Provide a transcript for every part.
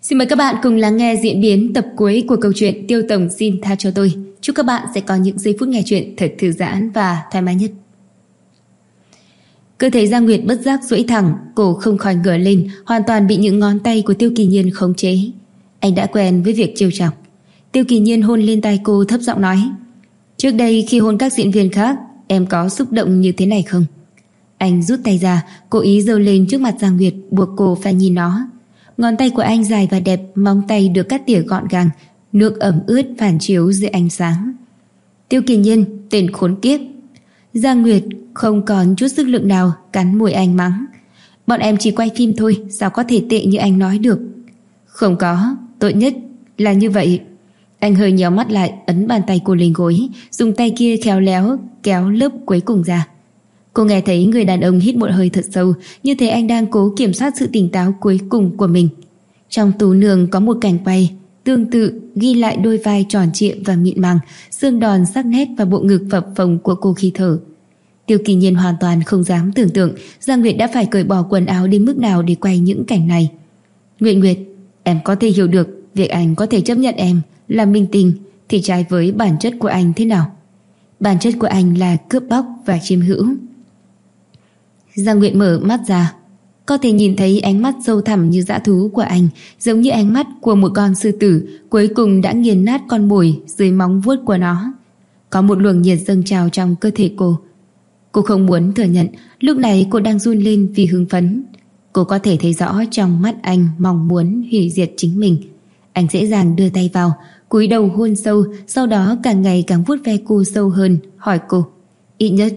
Xin mời các bạn cùng lắng nghe diễn biến tập cuối của câu chuyện Tiêu Tổng xin tha cho tôi. Chúc các bạn sẽ có những giây phút nghe chuyện thật thư giãn và thoải mái nhất. Cơ thể Giang Nguyệt bất giác duỗi thẳng, cổ không khỏi ngửa lên, hoàn toàn bị những ngón tay của Tiêu Kỳ Nhiên khống chế. Anh đã quen với việc trêu chọc. Tiêu Kỳ Nhiên hôn lên tai cô thấp giọng nói: "Trước đây khi hôn các diễn viên khác, em có xúc động như thế này không?" Anh rút tay ra, cố ý giơ lên trước mặt Giang Nguyệt, buộc cô phải nhìn nó. Ngón tay của anh dài và đẹp, móng tay được cắt tỉa gọn gàng, nước ẩm ướt phản chiếu dưới ánh sáng. Tiêu Kỳ Nhiên, tên khốn kiếp. Giang Nguyệt không còn chút sức lực nào, cắn môi anh mắng: "Bọn em chỉ quay phim thôi, sao có thể tệ như anh nói được?" "Không có, tốt nhất là như vậy." Anh hơi nhéo mắt lại, ấn bàn tay cô lên gối, dùng tay kia khéo léo kéo lớp cuối cùng ra. Cô nghe thấy người đàn ông hít một hơi thật sâu, như thế anh đang cố kiểm soát sự tỉnh táo cuối cùng của mình. Trong tú nương có một cảnh quay tương tự ghi lại đôi vai tròn trịa và mịn màng, xương đòn sắc nét và bộ ngực phập phồng của cô khi thở. Tiêu Kỳ Nhiên hoàn toàn không dám tưởng tượng Giang Nguyệt đã phải cởi bỏ quần áo đến mức nào để quay những cảnh này. Nguyệt, em có thể hiểu được việc anh có thể chấp nhận em là minh tinh thì trái với bản chất của anh thế nào. Bản chất của anh là cướp bóc và chiếm hữu." Giang Nguyệt mở mắt ra, có thể nhìn thấy ánh mắt sâu thẳm như dã thú của anh, giống như ánh mắt của một con sư tử cuối cùng đã nghiền nát con mồi dưới móng vuốt của nó. Có một luồng nhiệt dâng trào trong cơ thể cô. Cô không muốn thừa nhận lúc này cô đang run lên vì hưng phấn. Cô có thể thấy rõ trong mắt anh mong muốn hủy diệt chính mình. Anh dễ dàng đưa tay vào, cúi đầu hôn sâu, sau đó càng ngày càng vuốt ve cô sâu hơn, hỏi cô: "Ít nhất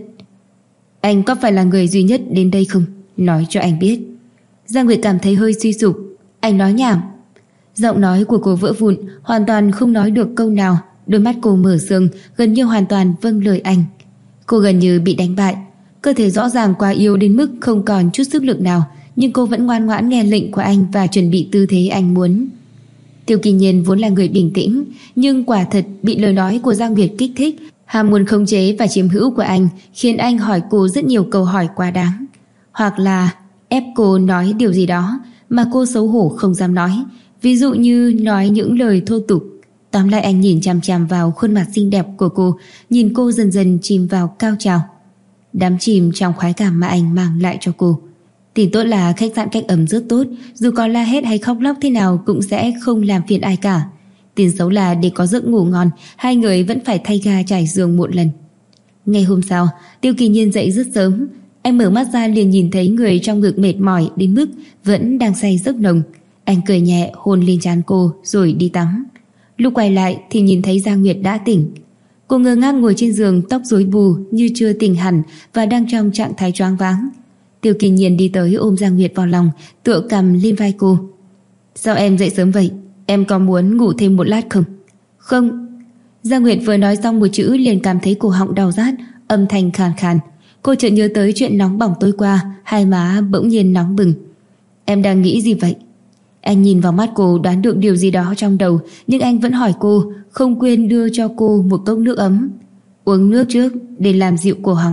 anh có phải là người duy nhất đến đây không? Nói cho anh biết." Giang Nguyệt cảm thấy hơi suy sụp. Anh nói nhảm. Giọng nói của cô vỡ vụn, hoàn toàn không nói được câu nào. Đôi mắt cô mở sương, gần như hoàn toàn vâng lời anh. Cô gần như bị đánh bại. Cơ thể rõ ràng quá yếu đến mức không còn chút sức lực nào, nhưng cô vẫn ngoan ngoãn nghe lệnh của anh và chuẩn bị tư thế anh muốn. Tiêu Kỳ Nhiên vốn là người bình tĩnh, nhưng quả thật bị lời nói của Giang Nguyệt kích thích. Ham muốn khống chế và chiếm hữu của anh khiến anh hỏi cô rất nhiều câu hỏi quá đáng, hoặc là ép cô nói điều gì đó mà cô xấu hổ không dám nói, ví dụ như nói những lời thô tục. Tóm lại anh nhìn chằm chằm vào khuôn mặt xinh đẹp của cô, nhìn cô dần dần chìm vào cao trào, đắm chìm trong khoái cảm mà anh mang lại cho cô. Tin tốt là khách sạn cách âm rất tốt, dù có la hét hay khóc lóc thế nào cũng sẽ không làm phiền ai cả. Tin xấu là để có giấc ngủ ngon, hai người vẫn phải thay ga trải giường một lần. Ngày hôm sau, Tiêu Kỳ Nhiên dậy rất sớm. Anh mở mắt ra liền nhìn thấy người trong ngực mệt mỏi đến mức vẫn đang say giấc nồng. Anh cười nhẹ hôn lên trán cô rồi đi tắm. Lúc quay lại thì nhìn thấy Giang Nguyệt đã tỉnh. Cô ngơ ngác ngồi trên giường, tóc rối bù như chưa tỉnh hẳn và đang trong trạng thái choáng váng. Tiêu Kỳ Nhiên đi tới ôm Giang Nguyệt vào lòng, tựa cằm lên vai cô. "Sao em dậy sớm vậy? Em có muốn ngủ thêm một lát không?" "Không." Giang Nguyệt vừa nói xong một chữ liền cảm thấy cổ họng đau rát, âm thanh khàn khàn. Cô chợt nhớ tới chuyện nóng bỏng tối qua, hai má bỗng nhiên nóng bừng. "Em đang nghĩ gì vậy?" Anh nhìn vào mắt cô đoán được điều gì đó trong đầu, nhưng anh vẫn hỏi cô, không quên đưa cho cô một cốc nước ấm. "Uống nước trước để làm dịu cổ họng."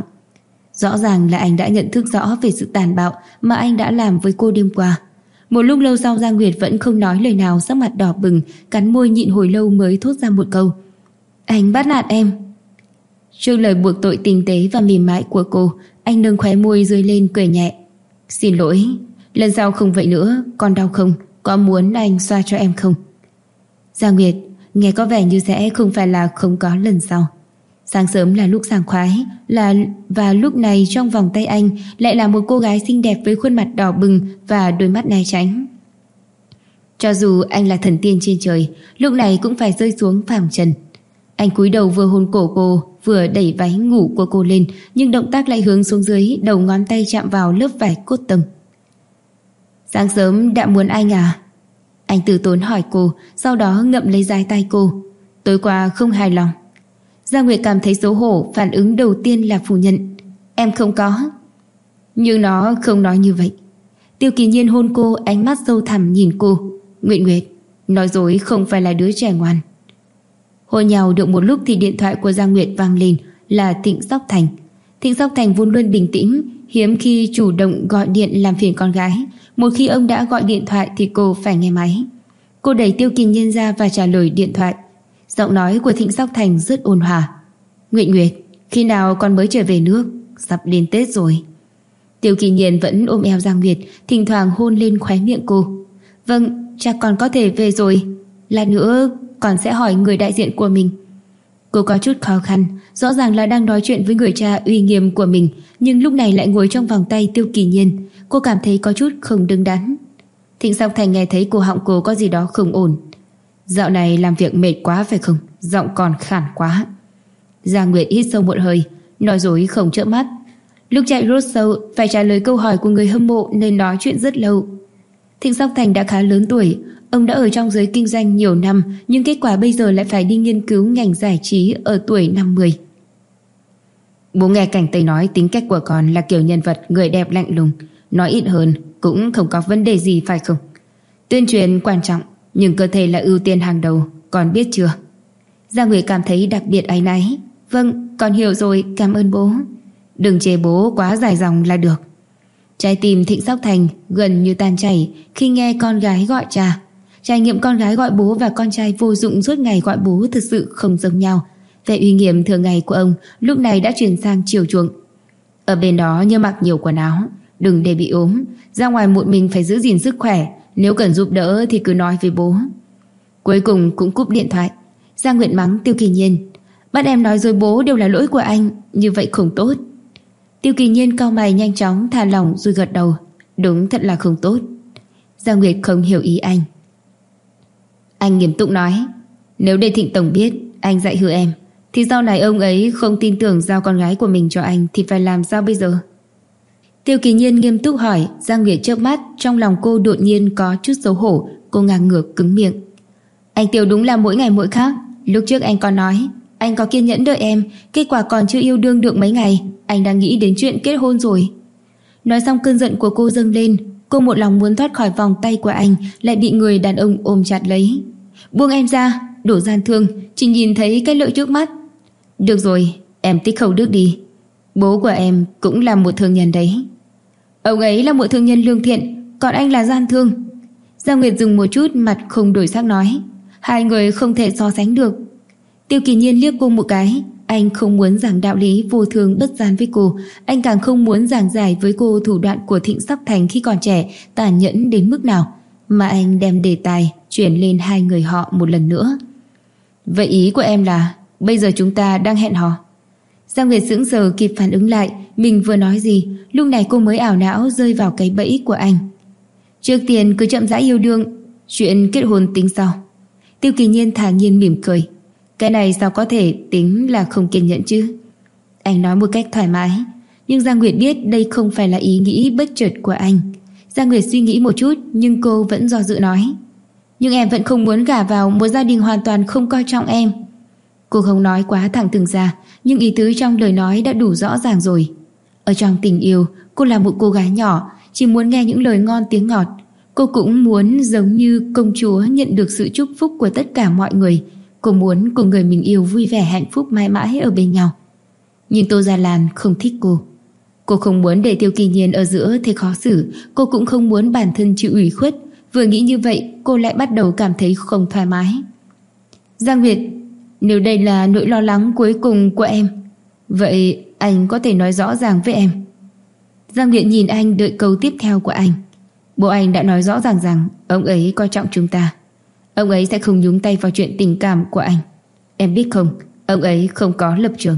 Rõ ràng là anh đã nhận thức rõ về sự tàn bạo mà anh đã làm với cô đêm qua. Một lúc lâu sau Giang Nguyệt vẫn không nói lời nào, sắc mặt đỏ bừng, cắn môi nhịn hồi lâu mới thốt ra một câu: "Anh bắt nạt em." Trước lời buộc tội tinh tế và mềm mại của cô, anh nâng khóe môi dưới lên cười nhẹ: "Xin lỗi, lần sau không vậy nữa. Còn đau không? Có muốn anh xoa cho em không?" Giang Nguyệt nghe có vẻ như sẽ không phải là không có lần sau. Sáng sớm là lúc sảng khoái, và lúc này trong vòng tay anh lại là một cô gái xinh đẹp với khuôn mặt đỏ bừng và đôi mắt né tránh. Cho dù anh là thần tiên trên trời, lúc này cũng phải rơi xuống phàm trần. Anh cúi đầu vừa hôn cổ cô, vừa đẩy váy ngủ của cô lên, nhưng động tác lại hướng xuống dưới, đầu ngón tay chạm vào lớp vải cốt tông. "Sáng sớm đã muốn anh à?" Anh từ tốn hỏi cô, sau đó ngậm lấy dái tay cô. "Tối qua không hài lòng." Giang Nguyệt cảm thấy xấu hổ, phản ứng đầu tiên là phủ nhận: "Em không có." Nhưng nó không nói như vậy. Tiêu Kỳ Nhiên hôn cô, ánh mắt sâu thẳm nhìn cô. Nguyệt, nói dối không phải là đứa trẻ ngoan." Hôn nhau được một lúc thì điện thoại của Giang Nguyệt vang lên, là Thịnh Sóc Thành. Thịnh Sóc Thành vốn luôn bình tĩnh, hiếm khi chủ động gọi điện làm phiền con gái. Một khi ông đã gọi điện thoại thì cô phải nghe máy. Cô đẩy Tiêu Kỳ Nhiên ra và trả lời điện thoại. Giọng nói của Thịnh Sóc Thành rất ôn hòa. Nguyệt Nguyệt, khi nào con mới trở về nước? Sắp đến Tết rồi. Tiêu Kỳ Nhiên vẫn ôm eo Giang Nguyệt, thỉnh thoảng hôn lên khóe miệng cô. Vâng, cha con có thể về rồi. Lát nữa con sẽ hỏi người đại diện của mình. Cô có chút khó khăn, rõ ràng là đang nói chuyện với người cha uy nghiêm của mình, nhưng lúc này lại ngồi trong vòng tay Tiêu Kỳ Nhiên. Cô cảm thấy có chút không đứng đắn. Thịnh Sóc Thành nghe thấy cổ họng cô có gì đó không ổn. Dạo này làm việc mệt quá phải không? Giọng còn khản quá. Giang Nguyệt hít sâu một hơi, nói dối không chớp mắt. Lúc chạy road show phải trả lời câu hỏi của người hâm mộ nên nói chuyện rất lâu. Thịnh Sóc Thành đã khá lớn tuổi, ông đã ở trong giới kinh doanh nhiều năm, nhưng kết quả bây giờ lại phải đi nghiên cứu ngành giải trí ở tuổi 50. Bố nghe Cảnh Tây nói tính cách của con là kiểu nhân vật người đẹp lạnh lùng, nói ít hơn cũng không có vấn đề gì phải không? Tuyên truyền quan trọng, nhưng cơ thể là ưu tiên hàng đầu, con biết chưa? Giang Nguyệt cảm thấy đặc biệt áy náy. Vâng, con hiểu rồi, cảm ơn bố. Đừng chê bố quá dài dòng là được. Trái tim Thịnh Sóc Thành gần như tan chảy khi nghe con gái gọi cha. Trải nghiệm con gái gọi bố và con trai vô dụng suốt ngày gọi bố thực sự không giống nhau. Vẻ uy nghiêm thường ngày của ông lúc này đã chuyển sang chiều chuộng. Ở bên đó nhớ mặc nhiều quần áo, đừng để bị ốm, ra ngoài một mình phải giữ gìn sức khỏe, nếu cần giúp đỡ thì cứ nói với bố. Cuối cùng cũng cúp điện thoại. Giang Nguyệt mắng Tiêu Kỳ Nhiên. Bắt em nói dối bố đều là lỗi của anh, như vậy không tốt. Tiêu Kỳ Nhiên cau mày nhanh chóng thả lỏng rồi gật đầu. Đúng thật là không tốt. Giang Nguyệt không hiểu ý anh. Anh nghiêm túc nói, nếu để Thịnh Tổng biết anh dạy hư em, thì sau này ông ấy không tin tưởng giao con gái của mình cho anh thì phải làm sao bây giờ? Tiêu Kỳ Nhiên nghiêm túc hỏi. Giang Nguyệt chớp mắt, trong lòng cô đột nhiên có chút xấu hổ. Cô ngang ngược cứng miệng. Anh Tiêu đúng là mỗi ngày mỗi khác. Lúc trước anh còn nói anh có kiên nhẫn đợi em, kết quả còn chưa yêu đương được mấy ngày anh đang nghĩ đến chuyện kết hôn rồi. Nói xong cơn giận của cô dâng lên. Cô một lòng muốn thoát khỏi vòng tay của anh, lại bị người đàn ông ôm chặt lấy. Buông em ra, đổ gian thương, chỉ nhìn thấy cái lợi trước mắt. Được rồi, em tích khẩu đức đi. Bố của em cũng là một thương nhân đấy. Ông ấy là một thương nhân lương thiện, còn anh là gian thương. Giang Nguyệt dừng một chút, mặt không đổi sắc nói. Hai người không thể so sánh được. Tiêu Kỳ Nhiên liếc cô một cái. Anh không muốn giảng đạo lý vô thường bất gian với cô. Anh càng không muốn giảng giải với cô thủ đoạn của Thịnh Sóc Thành khi còn trẻ tàn nhẫn đến mức nào, mà anh đem đề tài chuyển lên hai người họ một lần nữa. Vậy ý của em là bây giờ chúng ta đang hẹn hò? Giang Nguyệt sững sờ kịp phản ứng lại mình vừa nói gì. Lúc này cô mới ảo não rơi vào cái bẫy của anh. Trước tiên cứ chậm rãi yêu đương, chuyện kết hôn tính sau. Tiêu Kỳ Nhiên thản nhiên mỉm cười. Cái này sao có thể tính là không kiên nhẫn chứ? Anh nói một cách thoải mái, nhưng Giang Nguyệt biết đây không phải là ý nghĩ bất chợt của anh. Giang Nguyệt suy nghĩ một chút, nhưng cô vẫn do dự nói. Nhưng em vẫn không muốn gả vào một gia đình hoàn toàn không coi trọng em. Cô không nói quá thẳng thừng ra, nhưng ý tứ trong lời nói đã đủ rõ ràng rồi. Ở trong tình yêu, cô là một cô gái nhỏ, chỉ muốn nghe những lời ngon tiếng ngọt. Cô cũng muốn giống như công chúa nhận được sự chúc phúc của tất cả mọi người. Cô muốn cùng người mình yêu vui vẻ hạnh phúc mãi mãi ở bên nhau. Nhưng Tô Gia Lan không thích cô. Cô không muốn để Tiêu Kỳ Nhiên ở giữa thấy khó xử. Cô cũng không muốn bản thân chịu ủy khuất. Vừa nghĩ như vậy, cô lại bắt đầu cảm thấy không thoải mái. Giang Nguyệt, nếu đây là nỗi lo lắng cuối cùng của em, vậy anh có thể nói rõ ràng với em. Giang Nguyệt nhìn anh đợi câu tiếp theo của anh. Bố anh đã nói rõ ràng rằng ông ấy coi trọng chúng ta. Ông ấy sẽ không nhúng tay vào chuyện tình cảm của anh. Em biết không, ông ấy không có lập trường.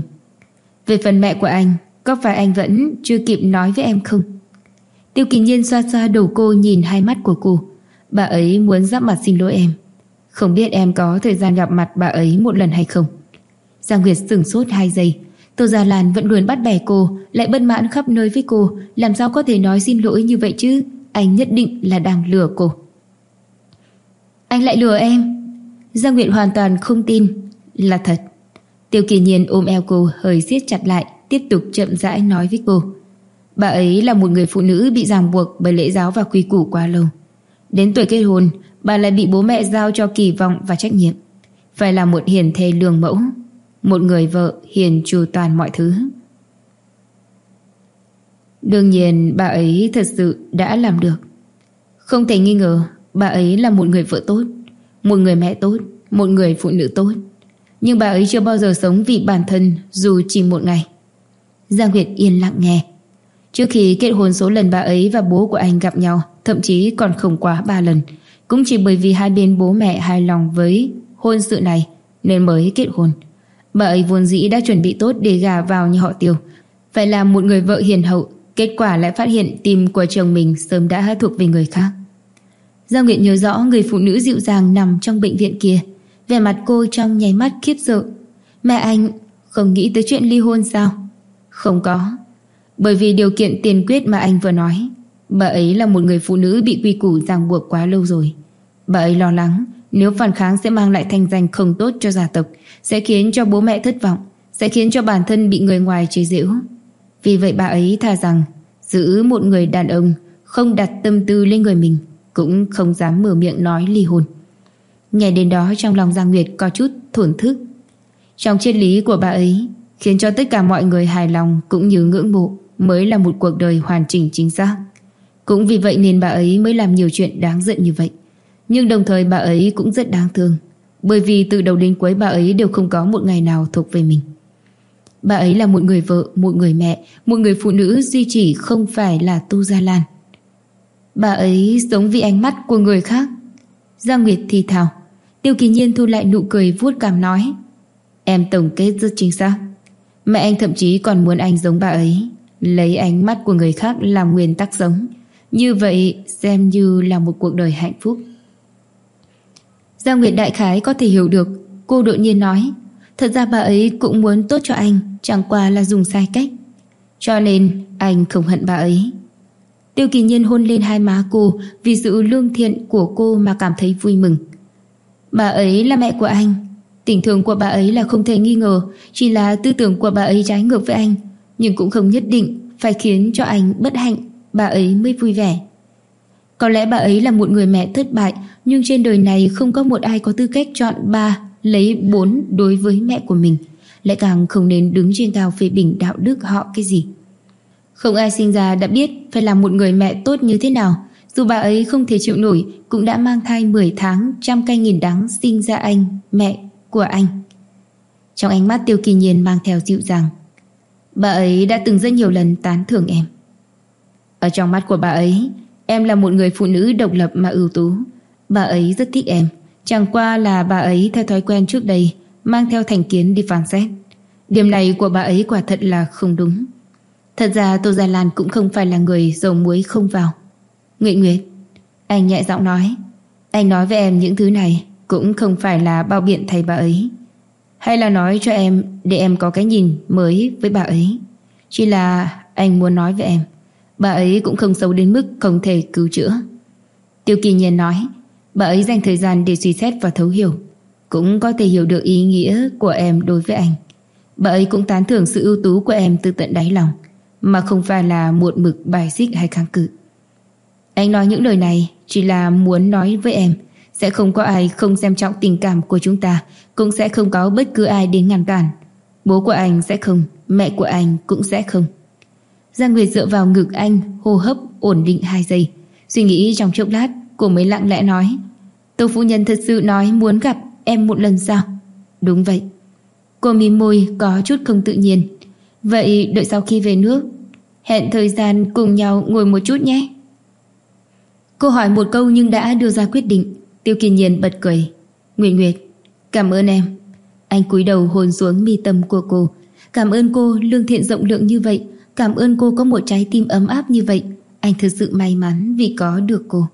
Về phần mẹ của anh, có phải anh vẫn chưa kịp nói với em không? Tiêu Kỳ Nhiên xoa xoa đầu cô, nhìn hai mắt của cô. Bà ấy muốn giáp mặt xin lỗi em. Không biết em có thời gian gặp mặt bà ấy một lần hay không? Giang Nguyệt sửng sốt 2 giây. Tô Gia Lan vẫn luôn bắt bẻ cô, lại bất mãn khắp nơi với cô. Làm sao có thể nói xin lỗi như vậy chứ? Anh nhất định là đang lừa cô. Anh lại lừa em? Giang Nguyệt hoàn toàn không tin. Là thật. Tiêu Kỳ Nhiên ôm eo cô hơi siết chặt lại, tiếp tục chậm rãi nói với cô. Bà ấy là một người phụ nữ bị ràng buộc bởi lễ giáo và quy củ quá lâu. Đến tuổi kết hôn, bà lại bị bố mẹ giao cho kỳ vọng và trách nhiệm. Phải là một hiền thê lương mẫu, một người vợ hiền chu toàn mọi thứ. Đương nhiên bà ấy thật sự đã làm được. Không thể nghi ngờ bà ấy là một người vợ tốt. một người mẹ tốt, một người phụ nữ tốt. Nhưng bà ấy chưa bao giờ sống vì bản thân dù chỉ một ngày. Giang Nguyệt yên lặng nghe. Trước khi kết hôn, số lần bà ấy và bố của anh gặp nhau thậm chí còn không quá 3 lần. Cũng chỉ bởi vì hai bên bố mẹ hài lòng với hôn sự này nên mới kết hôn. Bà ấy vốn dĩ đã chuẩn bị tốt để gả vào nhà họ Tiêu, phải làm một người vợ hiền hậu. Kết quả lại phát hiện tim của chồng mình sớm đã thuộc về người khác. Giang Nguyệt nhớ rõ người phụ nữ dịu dàng nằm trong bệnh viện kia. Vẻ mặt cô trong nháy mắt khiếp sợ. Mẹ anh không nghĩ tới chuyện ly hôn sao? Không có. Bởi vì điều kiện tiền quyết mà anh vừa nói. Bà ấy là một người phụ nữ bị quy củ ràng buộc quá lâu rồi. Bà ấy lo lắng nếu phản kháng sẽ mang lại thanh danh không tốt cho gia tộc, sẽ khiến cho bố mẹ thất vọng, sẽ khiến cho bản thân bị người ngoài chế giễu. Vì vậy bà ấy thà rằng giữ một người đàn ông không đặt tâm tư lên người mình, cũng không dám mở miệng nói ly hôn. Nghe đến đó trong lòng Giang Nguyệt có chút thổn thức. Trong triết lý của bà ấy, khiến cho tất cả mọi người hài lòng cũng như ngưỡng mộ mới là một cuộc đời hoàn chỉnh chính xác. Cũng vì vậy nên bà ấy mới làm nhiều chuyện đáng giận như vậy. Nhưng đồng thời bà ấy cũng rất đáng thương, bởi vì từ đầu đến cuối bà ấy đều không có một ngày nào thuộc về mình. Bà ấy là một người vợ, một người mẹ, một người phụ nữ duy chỉ không phải là Tu Gia Lan. Bà ấy sống vì ánh mắt của người khác. Giang Nguyệt thì thào. Tiêu Kỳ Nhiên thu lại nụ cười vuốt cằm nói: Em tổng kết rất chính xác. Mẹ anh thậm chí còn muốn anh giống bà ấy, lấy ánh mắt của người khác làm nguyên tắc sống. Như vậy xem như là một cuộc đời hạnh phúc. Giang Nguyệt đại khái có thể hiểu được. Cô đột nhiên nói: Thật ra bà ấy cũng muốn tốt cho anh, chẳng qua là dùng sai cách. Cho nên anh không hận bà ấy. Tiêu Kỳ Nhiên hôn lên hai má cô, vì sự lương thiện của cô mà cảm thấy vui mừng. Bà ấy là mẹ của anh. Tình thương của bà ấy là không thể nghi ngờ. Chỉ là tư tưởng của bà ấy trái ngược với anh, nhưng cũng không nhất định phải khiến cho anh bất hạnh bà ấy mới vui vẻ. Có lẽ bà ấy là một người mẹ thất bại, nhưng trên đời này không có một ai có tư cách chọn 3 lấy 4 đối với mẹ của mình. Lại càng không nên đứng trên cao phê bình đạo đức họ cái gì. Không ai sinh ra đã biết phải làm một người mẹ tốt như thế nào. Dù bà ấy không thể chịu nổi, cũng đã mang thai 10 tháng, trăm cay nghìn đắng sinh ra anh, mẹ của anh. Trong ánh mắt Tiêu Kỳ Nhiên mang theo dịu dàng. Bà ấy đã từng rất nhiều lần tán thưởng em. Ở trong mắt của bà ấy, em là một người phụ nữ độc lập mà ưu tú. Bà ấy rất thích em. Chẳng qua là bà ấy theo thói quen trước đây mang theo thành kiến đi phán xét. Điểm này của bà ấy quả thật là không đúng. Thật ra Tô Gia Lan cũng không phải là người dầu muối không vào. Nguyệt Nguyệt, anh nhẹ giọng nói, anh nói với em những thứ này cũng không phải là bao biện thay bà ấy, hay là nói cho em để em có cái nhìn mới với bà ấy. Chỉ là anh muốn nói với em, bà ấy cũng không xấu đến mức không thể cứu chữa. Tiêu Kỳ Nhiên nói, bà ấy dành thời gian để suy xét và thấu hiểu, cũng có thể hiểu được ý nghĩa của em đối với anh. Bà ấy cũng tán thưởng sự ưu tú của em từ tận đáy lòng, mà không phải là một mực bài xích hay kháng cự. Anh nói những lời này chỉ là muốn nói với em, sẽ không có ai không xem trọng tình cảm của chúng ta, cũng sẽ không có bất cứ ai đến ngăn cản. Bố của anh sẽ không, mẹ của anh cũng sẽ không. Giang Nguyệt dựa vào ngực anh, hô hấp ổn định 2 giây. Suy nghĩ trong chốc lát, cô mới lặng lẽ nói, Tô phu nhân thật sự nói muốn gặp em một lần sao? Đúng vậy. Cô mím môi có chút không tự nhiên. Vậy đợi sau khi về nước, hẹn thời gian cùng nhau ngồi một chút nhé. Cô hỏi một câu nhưng đã đưa ra quyết định. Tiêu Kỳ Nhiên bật cười. Nguyệt Nguyệt, cảm ơn em. Anh cúi đầu hôn xuống mi tâm của cô. Cảm ơn cô lương thiện rộng lượng như vậy. Cảm ơn cô có một trái tim ấm áp như vậy. Anh thật sự may mắn vì có được cô.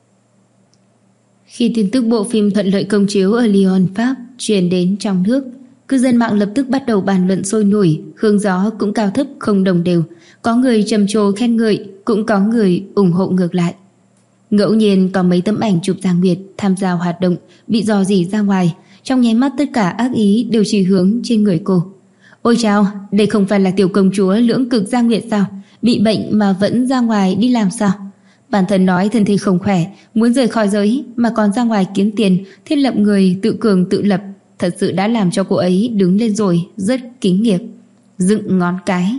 Khi tin tức bộ phim thuận lợi công chiếu ở Lyon, Pháp truyền đến trong nước, cư dân mạng lập tức bắt đầu bàn luận sôi nổi. Hướng gió cũng cao thấp không đồng đều. Có người trầm trồ khen ngợi, cũng có người ủng hộ ngược lại. Ngẫu nhiên có mấy tấm ảnh chụp Giang Nguyệt tham gia hoạt động bị dò dỉ ra ngoài. Trong nháy mắt tất cả ác ý đều chỉ hướng trên người cô. Ôi chao, đây không phải là tiểu công chúa lưỡng cực Giang Nguyệt sao? Bị bệnh mà vẫn ra ngoài đi làm sao? Bản thân nói thân thể không khỏe, muốn rời khỏi giới mà còn ra ngoài kiếm tiền, thiết lập người tự cường tự lập. Thật sự đã làm cho cô ấy đứng lên rồi, rất kính nghiệp. Dựng ngón cái.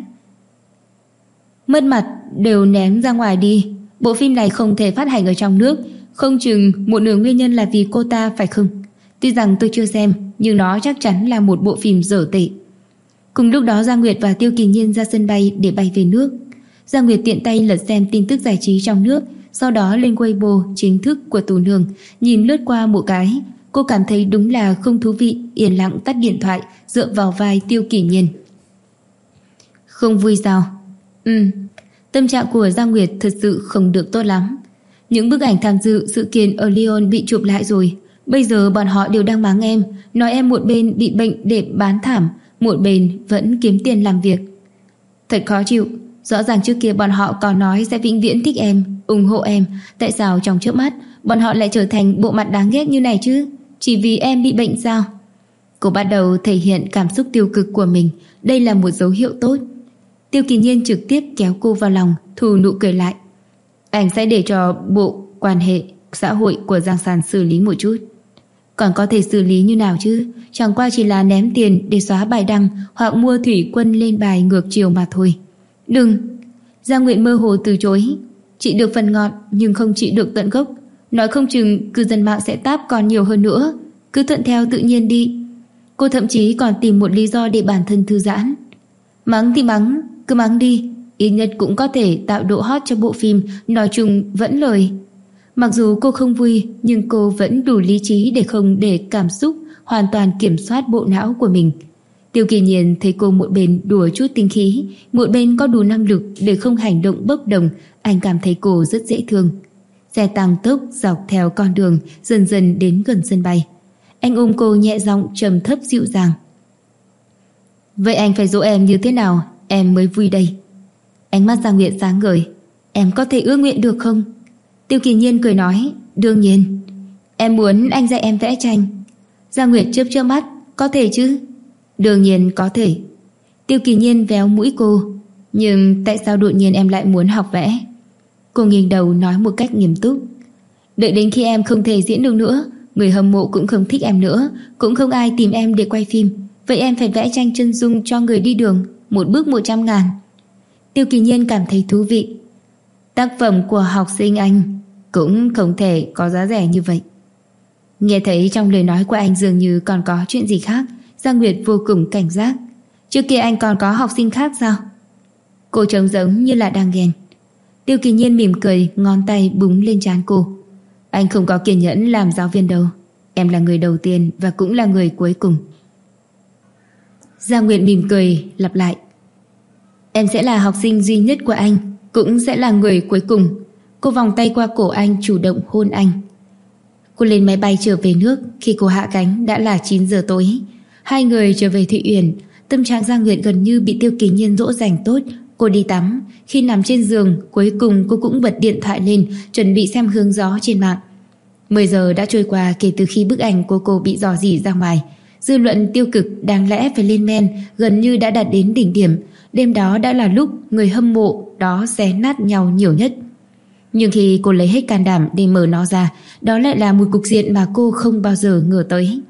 Mất mặt đều ném ra ngoài đi. Bộ phim này không thể phát hành ở trong nước, Không chừng một nửa nguyên nhân là vì cô ta phải không? Tuy rằng tôi chưa xem, nhưng nó chắc chắn là một bộ phim dở tệ. Cùng lúc đó Giang Nguyệt và Tiêu Kỳ Nhiên ra sân bay để bay về nước. Giang Nguyệt tiện tay lật xem tin tức giải trí trong nước, sau đó lên Weibo chính thức của Tú Nương, nhìn lướt qua một cái. Cô cảm thấy đúng là không thú vị, yên lặng tắt điện thoại, dựa vào vai Tiêu Kỳ Nhiên. Không vui sao? Tâm trạng của Giang Nguyệt thật sự không được tốt lắm. Những bức ảnh tham dự sự kiện ở Lyon bị chụp lại rồi. Bây giờ bọn họ đều đang mắng em, nói em một bên bị bệnh để bán thảm, một bên vẫn kiếm tiền làm việc. Thật khó chịu. Rõ ràng trước kia bọn họ còn nói sẽ vĩnh viễn thích em, ủng hộ em. Tại sao trong chớp mắt bọn họ lại trở thành bộ mặt đáng ghét như này chứ? Chỉ vì em bị bệnh sao? Cô bắt đầu thể hiện cảm xúc tiêu cực của mình. Đây là một dấu hiệu tốt. Tiêu Kỳ Nhiên trực tiếp kéo cô vào lòng, thu nụ cười lại. Anh sẽ để cho bộ quan hệ xã hội của Giang San xử lý một chút. Còn có thể xử lý như nào chứ? Chẳng qua chỉ là ném tiền để xóa bài đăng hoặc mua thủy quân lên bài ngược chiều mà thôi. Đừng! Giang Nguyệt mơ hồ từ chối. Chị được phần ngọt nhưng không trị được tận gốc. Nói không chừng cư dân mạng sẽ táp còn nhiều hơn nữa. Cứ thuận theo tự nhiên đi. Cô thậm chí còn tìm một lý do để bản thân thư giãn. Mắng thì mắng, cứ mắng đi. Ít nhất cũng có thể tạo độ hot cho bộ phim. Nói chung vẫn lời. Mặc dù cô không vui, nhưng cô vẫn đủ lý trí để không để cảm xúc hoàn toàn kiểm soát bộ não của mình. Tiêu Kỳ Nhiên thấy cô một bên đùa chút tinh khí, một bên có đủ năng lực để không hành động bốc đồng. Anh cảm thấy cô rất dễ thương. Xe tăng tốc dọc theo con đường, dần dần đến gần sân bay. Anh ôm cô nhẹ giọng trầm thấp dịu dàng. Vậy anh phải dỗ em như thế nào em mới vui đây? Ánh mắt Giang Nguyệt sáng ngời. Em có thể ước nguyện được không? Tiêu Kỳ Nhiên cười nói. Đương nhiên. Em muốn anh dạy em vẽ tranh. Giang Nguyệt chớp chớp mắt. Có thể chứ? Đương nhiên có thể. Tiêu Kỳ Nhiên véo mũi cô. Nhưng tại sao đột nhiên em lại muốn học vẽ? Cô nghiêng đầu nói một cách nghiêm túc. Đợi đến khi em không thể diễn được nữa, người hâm mộ cũng không thích em nữa, cũng không ai tìm em để quay phim, vậy em phải vẽ tranh chân dung cho người đi đường, một bức 100.000. Tiêu Kỳ Nhiên cảm thấy thú vị. Tác phẩm của học sinh anh cũng không thể có giá rẻ như vậy. Nghe thấy trong lời nói của anh dường như còn có chuyện gì khác, Giang Nguyệt vô cùng cảnh giác. Trước kia anh còn có học sinh khác sao? Cô trông giống như là đang ghen. Tiêu Kỳ Nhiên mỉm cười, ngón tay búng lên trán cô. Anh không có kiên nhẫn làm giáo viên đâu. Em là người đầu tiên và cũng là người cuối cùng. Giang Nguyệt mỉm cười lặp lại. Em sẽ là học sinh duy nhất của anh, cũng sẽ là người cuối cùng. Cô vòng tay qua cổ anh, chủ động hôn anh. Cô lên máy bay trở về nước. Khi cô hạ cánh đã là 9 giờ tối. Hai người trở về Thụy Uyển. Tâm trạng Giang Nguyệt gần như bị Tiêu Kỳ Nhiên dỗ dành tốt. Cô đi tắm. Khi nằm trên giường, cuối cùng cô cũng bật điện thoại lên, chuẩn bị xem hướng gió trên mạng. 10 giờ đã trôi qua kể từ khi bức ảnh của cô bị rò rỉ ra ngoài. Dư luận tiêu cực đáng lẽ phải lên men gần như đã đạt đến đỉnh điểm. Đêm đó đã là lúc người hâm mộ đó xé nát nhau nhiều nhất. Nhưng khi cô lấy hết can đảm để mở nó ra, đó lại là một cục diện mà cô không bao giờ ngờ tới.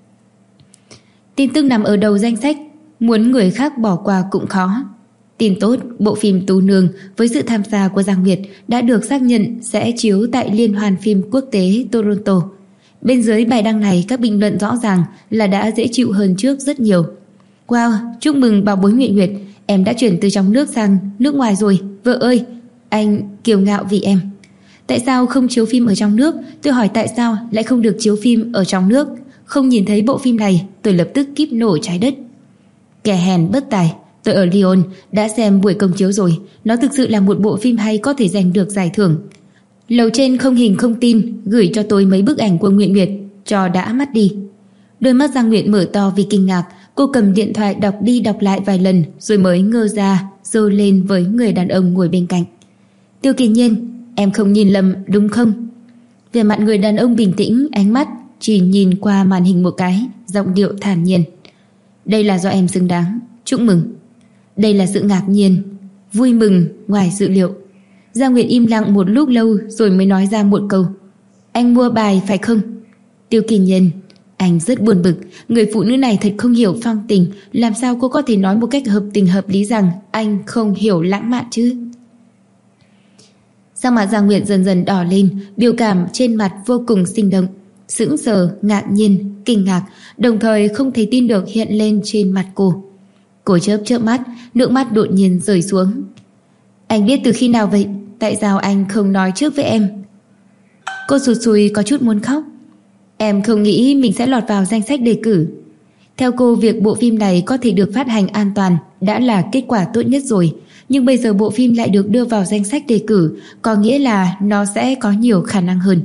Tin tức nằm ở đầu danh sách, muốn người khác bỏ qua cũng khó. Tin tốt, bộ phim Tú Nương với sự tham gia của Giang Nguyệt đã được xác nhận sẽ chiếu tại Liên hoan phim quốc tế Toronto. Bên dưới bài đăng này các bình luận rõ ràng là đã dễ chịu hơn trước rất nhiều. Wow, chúc mừng bảo bối Nguyệt Nguyệt, em đã chuyển từ trong nước sang nước ngoài rồi. Vợ ơi, anh kiêu ngạo vì em. Tại sao không chiếu phim ở trong nước? Tôi hỏi tại sao lại không được chiếu phim ở trong nước? Không nhìn thấy bộ phim này, tôi lập tức kíp nổ trái đất. Kẻ hèn bất tài. Tôi ở Lyon đã xem buổi công chiếu rồi. Nó thực sự là một bộ phim hay, có thể giành được giải thưởng. Lầu trên không hình không tin, gửi cho tôi mấy bức ảnh của Nguyệt Nguyệt cho đã mắt đi. Đôi mắt Giang Nguyệt mở to vì kinh ngạc. Cô cầm điện thoại đọc đi đọc lại vài lần rồi mới ngơ ra, giơ lên với người đàn ông ngồi bên cạnh. Tiêu Kỳ Nhiên, em không nhìn lầm đúng không? Về mặt người đàn ông bình tĩnh, ánh mắt chỉ nhìn qua màn hình một cái, giọng điệu thản nhiên. Đây là do em xứng đáng, chúc mừng. Đây là sự ngạc nhiên, vui mừng ngoài dự liệu. Giang Nguyệt im lặng một lúc lâu rồi mới nói ra một câu. Anh mua bài phải không? Tiêu Kỳ Nhiên, anh rất buồn bực. Người phụ nữ này thật không hiểu phong tình. Làm sao cô có thể nói một cách hợp tình hợp lý rằng anh không hiểu lãng mạn chứ? Sắc mặt Giang Nguyệt dần dần đỏ lên, biểu cảm trên mặt vô cùng sinh động, sững sờ, ngạc nhiên, kinh ngạc, đồng thời không thể tin được hiện lên trên mặt cô. Cô chớp chớp mắt, nước mắt đột nhiên rơi xuống. Anh biết từ khi nào vậy? Tại sao anh không nói trước với em? Cô sụt sùi có chút muốn khóc. Em không nghĩ mình sẽ lọt vào danh sách đề cử. Theo cô, việc bộ phim này có thể được phát hành an toàn đã là kết quả tốt nhất rồi. Nhưng bây giờ bộ phim lại được đưa vào danh sách đề cử, có nghĩa là nó sẽ có nhiều khả năng hơn.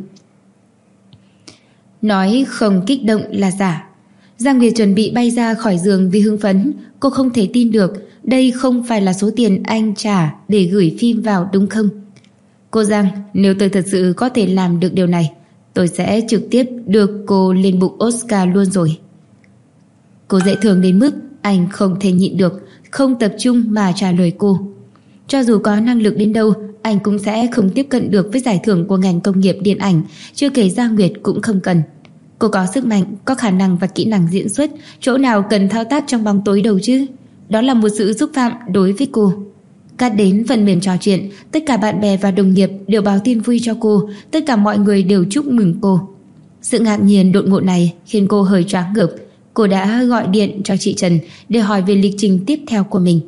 Nói không kích động là giả. Giang Nguyệt chuẩn bị bay ra khỏi giường vì hưng phấn. Cô không thể tin được đây không phải là số tiền anh trả để gửi phim vào, đúng không? Cô Giang, nếu tôi thật sự có thể làm được điều này, tôi sẽ trực tiếp đưa cô lên bục Oscar luôn rồi. Cô dễ thương đến mức anh không thể nhịn được, không tập trung mà trả lời cô. Cho dù có năng lực đến đâu, anh cũng sẽ không tiếp cận được với giải thưởng của ngành công nghiệp điện ảnh. Chưa kể Giang Nguyệt cũng không cần. Cô có sức mạnh, có khả năng và kỹ năng diễn xuất, chỗ nào cần thao tác trong bóng tối đâu chứ. Đó là một sự xúc phạm đối với cô. Cắt đến phần mềm trò chuyện, tất cả bạn bè và đồng nghiệp đều báo tin vui cho cô, tất cả mọi người đều chúc mừng cô. Sự ngạc nhiên đột ngột này khiến cô hơi choáng ngợp. Cô đã gọi điện cho chị Trần để hỏi về lịch trình tiếp theo của mình.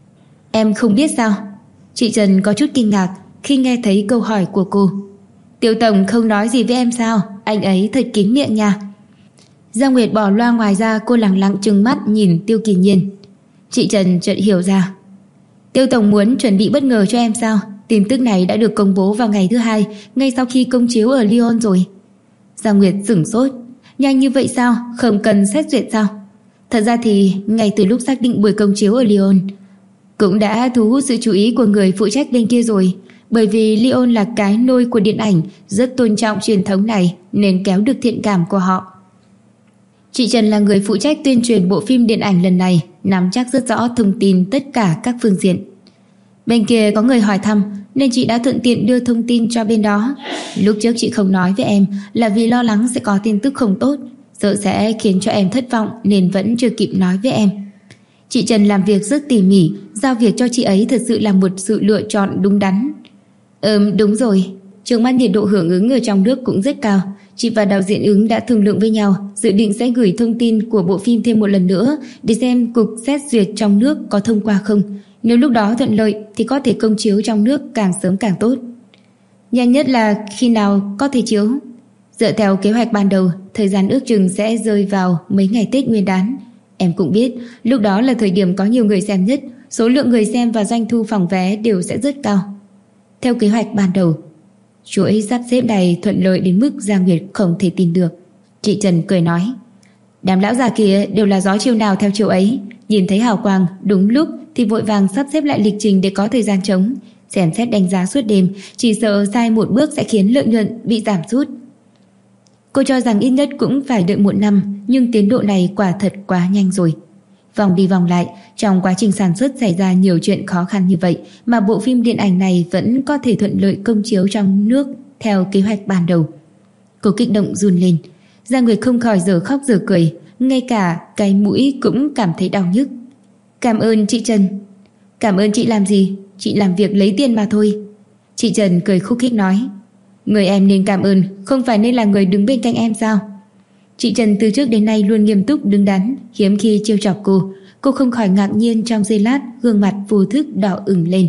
Em không biết sao? Chị Trần có chút kinh ngạc khi nghe thấy câu hỏi của cô. Tiêu tổng không nói gì với em sao? Anh ấy thật kín miệng nha. Giang Nguyệt bỏ loa ngoài ra, cô lẳng lặng trừng mắt nhìn Tiêu Kỳ Nhiên. Chị Trần chợt hiểu ra. Tiêu tổng muốn chuẩn bị bất ngờ cho em sao? Tin tức này đã được công bố vào ngày thứ hai, ngay sau khi công chiếu ở Lyon rồi. Giang Nguyệt sửng sốt. Nhanh như vậy sao? Không cần xét duyệt sao? Thật ra thì ngay từ lúc xác định buổi công chiếu ở Lyon cũng đã thu hút sự chú ý của người phụ trách bên kia rồi. Bởi vì Lyon là cái nôi của điện ảnh, rất tôn trọng truyền thống này nên kéo được thiện cảm của họ. Chị Trần là người phụ trách tuyên truyền bộ phim điện ảnh lần này, nắm chắc rất rõ thông tin tất cả các phương diện. Bên kia có người hỏi thăm nên chị đã thuận tiện đưa thông tin cho bên đó. Lúc trước chị không nói với em là vì lo lắng sẽ có tin tức không tốt, sợ sẽ khiến cho em thất vọng nên vẫn chưa kịp nói với em. Chị Trần làm việc rất tỉ mỉ, giao việc cho chị ấy thật sự là một sự lựa chọn đúng đắn. Đúng rồi, trước mắt nhiệt độ hưởng ứng ở trong nước cũng rất cao. Chị và đạo diễn Ứng đã thương lượng với nhau, dự định sẽ gửi thông tin của bộ phim thêm một lần nữa để xem cục xét duyệt trong nước có thông qua không. Nếu lúc đó thuận lợi thì có thể công chiếu trong nước càng sớm càng tốt. Nhanh nhất là khi nào có thể chiếu? Dựa theo kế hoạch ban đầu, thời gian ước chừng sẽ rơi vào mấy ngày Tết Nguyên đán. Em cũng biết, lúc đó là thời điểm có nhiều người xem nhất, số lượng người xem và doanh thu phòng vé đều sẽ rất cao. Theo kế hoạch ban đầu, chuỗi sắp xếp này thuận lợi đến mức Giang Nguyệt không thể tin được. Chị Trần cười nói, đám lão già kia đều là gió chiều nào theo chiều ấy, nhìn thấy hào quang đúng lúc thì vội vàng sắp xếp lại lịch trình để có thời gian trống. Xem xét đánh giá suốt đêm, chỉ sợ sai một bước sẽ khiến lợi nhuận bị giảm sút. Cô cho rằng ít nhất cũng phải đợi 1 năm, nhưng tiến độ này quả thật quá nhanh rồi. Vòng đi vòng lại, trong quá trình sản xuất xảy ra nhiều chuyện khó khăn như vậy mà bộ phim điện ảnh này vẫn có thể thuận lợi công chiếu trong nước theo kế hoạch ban đầu. Cô kích động run lên. Giang Nguyệt không khỏi giờ khóc giờ cười, ngay cả cái mũi cũng cảm thấy đau nhức. Cảm ơn chị Trần. Cảm ơn chị làm gì? Chị làm việc lấy tiền mà thôi. Chị Trần cười khúc khích nói, người em nên cảm ơn, không phải nên là người đứng bên cạnh em sao? Chị Trần từ trước đến nay luôn nghiêm túc đứng đắn, hiếm khi trêu chọc cô. Cô không khỏi ngạc nhiên, trong giây lát gương mặt vô thức đỏ ửng lên.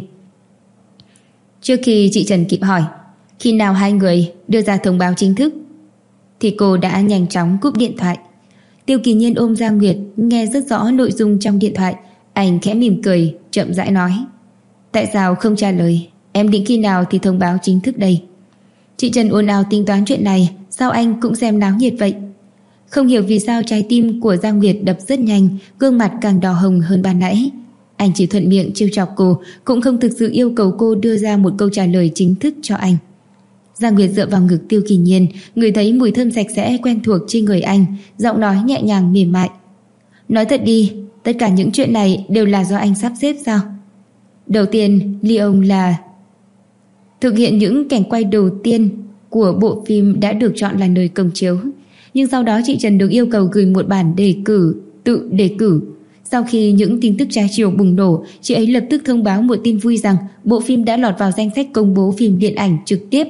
Trước khi chị Trần kịp hỏi khi nào hai người đưa ra thông báo chính thức thì cô đã nhanh chóng cúp điện thoại. Tiêu Kỳ Nhiên ôm Giang Nguyệt, nghe rất rõ nội dung trong điện thoại. Anh khẽ mỉm cười, chậm rãi nói, tại sao không trả lời? Em định khi nào thì thông báo chính thức đây? Chị Trần ồn ào tính toán chuyện này, sao anh cũng xem náo nhiệt vậy? Không hiểu vì sao trái tim của Giang Nguyệt đập rất nhanh, gương mặt càng đỏ hồng hơn ban nãy. Anh chỉ thuận miệng trêu chọc cô, cũng không thực sự yêu cầu cô đưa ra một câu trả lời chính thức cho anh. Giang Nguyệt dựa vào ngực Tiêu Kỳ Nhiên, ngửi thấy mùi thơm sạch sẽ quen thuộc trên người anh, giọng nói nhẹ nhàng mềm mại. Nói thật đi, tất cả những chuyện này đều là do anh sắp xếp sao? Đầu tiên, Lyon là thực hiện những cảnh quay đầu tiên của bộ phim đã được chọn là nơi công chiếu. Nhưng sau đó chị Trần được yêu cầu gửi một bản đề cử, tự đề cử. Sau khi những tin tức trái chiều bùng nổ, chị ấy lập tức thông báo một tin vui rằng bộ phim đã lọt vào danh sách công bố phim điện ảnh trực tiếp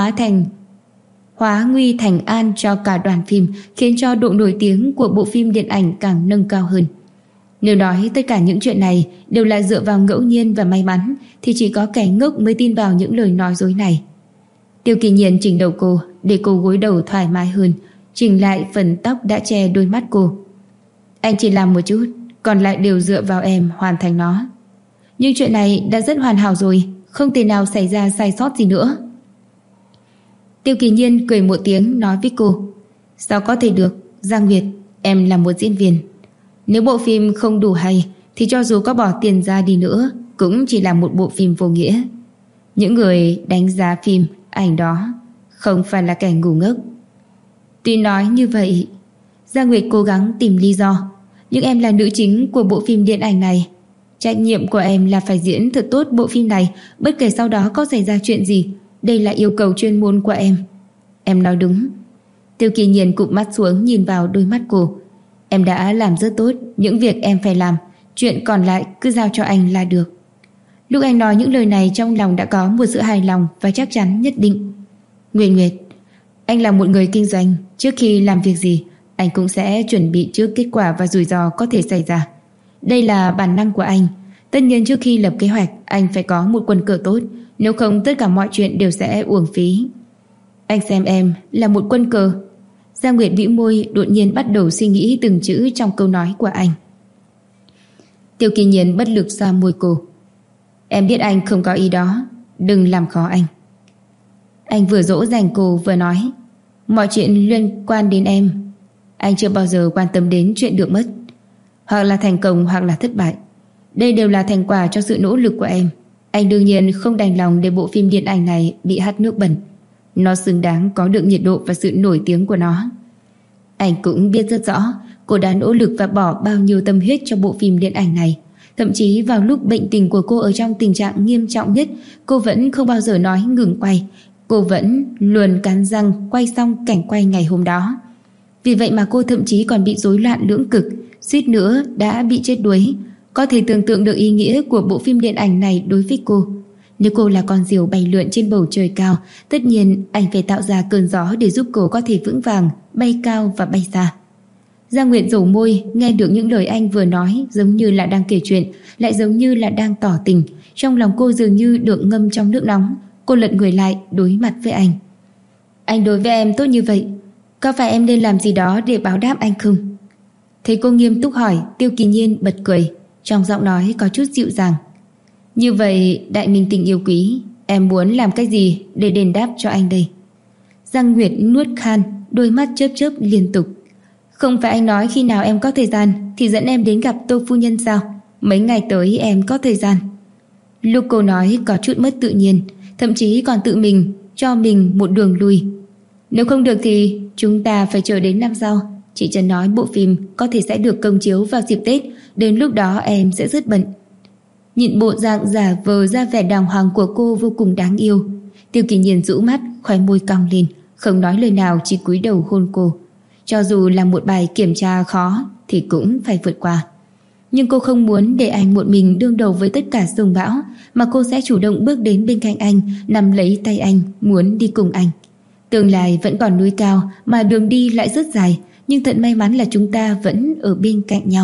hóa nguy thành an cho cả đoàn phim, khiến cho độ nổi tiếng của bộ phim điện ảnh càng nâng cao hơn. Nếu nói tất cả những chuyện này đều là dựa vào ngẫu nhiên và may mắn thì chỉ có kẻ ngốc mới tin vào những lời nói dối này. Tiêu Kỳ Nhiên chỉnh đầu cô để cô gối đầu thoải mái hơn, chỉnh lại phần tóc đã che đôi mắt cô. Anh chỉ làm một chút, còn lại đều dựa vào em hoàn thành nó. Nhưng chuyện này đã rất hoàn hảo rồi, không thể nào xảy ra sai sót gì nữa. Tiêu Kỳ Nhiên cười một tiếng nói với cô: Sao có thể được, Giang Nguyệt, em là một diễn viên. Nếu bộ phim không đủ hay thì cho dù có bỏ tiền ra đi nữa cũng chỉ là một bộ phim vô nghĩa. Những người đánh giá phim ảnh đó không phải là kẻ ngu ngốc. Tuy nói như vậy, Giang Nguyệt cố gắng tìm lý do, nhưng em là nữ chính của bộ phim điện ảnh này. Trách nhiệm của em là phải diễn thật tốt bộ phim này, bất kể sau đó có xảy ra chuyện gì. Đây là yêu cầu chuyên môn của em. Em nói đúng. Tiêu Kỳ Nhiên cụp mắt xuống nhìn vào đôi mắt cô. Em đã làm rất tốt những việc em phải làm, chuyện còn lại cứ giao cho anh là được. Lúc anh nói những lời này, trong lòng đã có một sự hài lòng và chắc chắn nhất định. Nguyệt, anh là một người kinh doanh, trước khi làm việc gì anh cũng sẽ chuẩn bị trước kết quả và rủi ro có thể xảy ra. Đây là bản năng của anh. Tất nhiên trước khi lập kế hoạch anh phải có một quân cờ tốt, nếu không tất cả mọi chuyện đều sẽ uổng phí. Anh xem em là một quân cờ. Giang Nguyệt bĩu môi, đột nhiên bắt đầu suy nghĩ từng chữ trong câu nói của anh. Tiêu Kỳ Nhiên bất lực xoa môi cô. Em biết anh không có ý đó, đừng làm khó anh. Anh vừa dỗ dành cô vừa nói: Mọi chuyện liên quan đến em, anh chưa bao giờ quan tâm đến chuyện được mất. Hoặc là thành công hoặc là thất bại, đây đều là thành quả cho sự nỗ lực của em. Anh đương nhiên không đành lòng để bộ phim điện ảnh này bị hắt nước bẩn. Nó xứng đáng có được nhiệt độ và sự nổi tiếng của nó. Anh cũng biết rất rõ cô đã nỗ lực và bỏ bao nhiêu tâm huyết cho bộ phim điện ảnh này. Thậm chí vào lúc bệnh tình của cô ở trong tình trạng nghiêm trọng nhất, cô vẫn không bao giờ nói ngừng quay. Cô vẫn luôn cắn răng quay xong cảnh quay ngày hôm đó. Vì vậy mà cô thậm chí còn bị rối loạn lưỡng cực, suýt nữa đã bị chết đuối. Có thể tưởng tượng được ý nghĩa của bộ phim điện ảnh này đối với cô. Nếu cô là con diều bay lượn trên bầu trời cao, tất nhiên anh phải tạo ra cơn gió để giúp cô có thể vững vàng bay cao và bay xa. Giang Nguyệt rầu môi, nghe được những lời anh vừa nói giống như là đang kể chuyện, lại giống như là đang tỏ tình. Trong lòng cô dường như được ngâm trong nước nóng. Cô lật người lại đối mặt với anh. Anh đối với em tốt như vậy, có phải em nên làm gì đó để báo đáp anh không? Thấy cô nghiêm túc hỏi, Tiêu Kỳ Nhiên bật cười, trong giọng nói có chút dịu dàng. Như vậy đại minh tình yêu quý, em muốn làm cái gì để đền đáp cho anh đây? Giang Nguyệt nuốt khan, đôi mắt chớp chớp liên tục. Không phải anh nói khi nào em có thời gian thì dẫn em đến gặp Tô phu nhân sao? Mấy ngày tới em có thời gian. Lúc cô nói có chút mất tự nhiên, thậm chí còn tự mình cho mình một đường lui. Nếu không được thì chúng ta phải chờ đến năm sau. Chị Trần nói bộ phim có thể sẽ được công chiếu vào dịp Tết, đến lúc đó em sẽ rất bận. Nhìn bộ dạng giả vờ ra vẻ đàng hoàng của cô vô cùng đáng yêu. Tiêu Kỳ Nhiên rũ mắt, khóe môi cong lên, không nói lời nào, chỉ cúi đầu hôn cô. Cho dù là một bài kiểm tra khó thì cũng phải vượt qua. Nhưng cô không muốn để anh một mình đương đầu với tất cả dông bão, mà cô sẽ chủ động bước đến bên cạnh anh, nắm lấy tay anh, muốn đi cùng anh. Tương lai vẫn còn núi cao mà đường đi lại rất dài, nhưng thật may mắn là chúng ta vẫn ở bên cạnh nhau.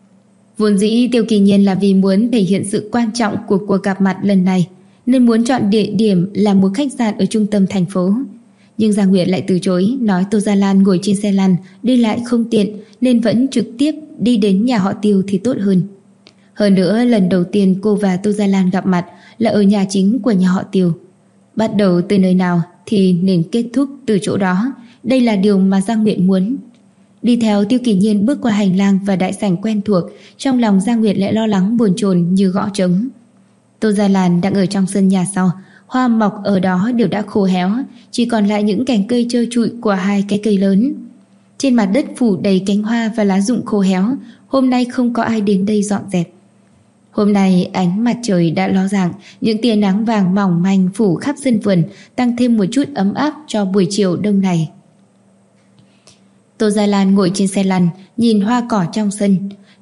Vốn dĩ Tiêu Kỳ Nhiên là vì muốn thể hiện sự quan trọng của cuộc gặp mặt lần này nên muốn chọn địa điểm là một khách sạn ở trung tâm thành phố. Nhưng Giang Nguyệt lại từ chối, nói Tô Gia Lan ngồi trên xe lăn đi lại không tiện nên vẫn trực tiếp đi đến nhà họ Tiêu thì tốt hơn. Hơn nữa lần đầu tiên cô và Tô Gia Lan gặp mặt là ở nhà chính của nhà họ Tiêu. Bắt đầu từ nơi nào thì nên kết thúc từ chỗ đó. Đây là điều mà Giang Nguyệt muốn. Đi theo Tiêu Kỳ Nhiên bước qua hành lang và đại sảnh quen thuộc, trong lòng Giang Nguyệt lại lo lắng bồn chồn như gõ trống. Tô Gia Lan đang ở trong sân nhà sau, hoa mọc ở đó đều đã khô héo, chỉ còn lại những cành cây trơ trụi của hai cái cây lớn. Trên mặt đất phủ đầy cánh hoa và lá rụng khô héo, hôm nay không có ai đến đây dọn dẹp. Hôm nay ánh mặt trời đã ló dạng, những tia nắng vàng mỏng manh phủ khắp sân vườn, tăng thêm một chút ấm áp cho buổi chiều đông này. Tô Gia Lan ngồi trên xe lăn, nhìn hoa cỏ trong sân.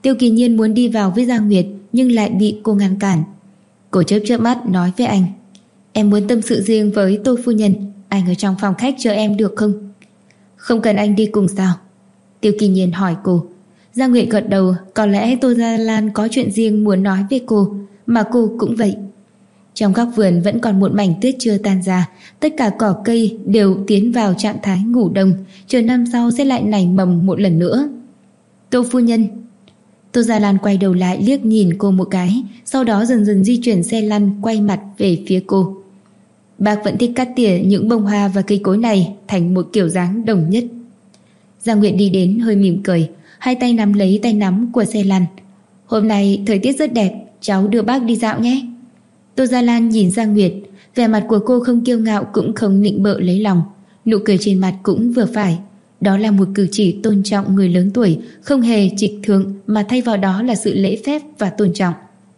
Tiêu Kỳ Nhiên muốn đi vào với Giang Nguyệt nhưng lại bị cô ngăn cản. Cô chớp chớp mắt nói với anh: Em muốn tâm sự riêng với Tô phu nhân, anh ở trong phòng khách chờ em được không? Không cần anh đi cùng sao? Tiêu Kỳ Nhiên hỏi cô. Giang Nguyệt gật đầu. Có lẽ Tô Gia Lan có chuyện riêng muốn nói với cô, mà cô cũng vậy. Trong góc vườn vẫn còn một mảnh tuyết chưa tan ra. Tất cả cỏ cây đều tiến vào trạng thái ngủ đông, chờ năm sau sẽ lại nảy mầm một lần nữa. Tô phu nhân. Tô Gia Lan quay đầu lại liếc nhìn cô một cái, sau đó dần dần di chuyển xe lăn quay mặt về phía cô. Bác vẫn thích cắt tỉa những bông hoa và cây cối này thành một kiểu dáng đồng nhất. Giang Nguyệt đi đến hơi mỉm cười, hai tay nắm lấy tay nắm của xe lăn. Hôm nay thời tiết rất đẹp, cháu đưa bác đi dạo nhé. Tô Gia Lan nhìn Giang Nguyệt, vẻ mặt của cô không kiêu ngạo cũng không nịnh bợ lấy lòng, nụ cười trên mặt cũng vừa phải. Đó là một cử chỉ tôn trọng người lớn tuổi, không hề trịch thượng mà thay vào đó là sự lễ phép và tôn trọng.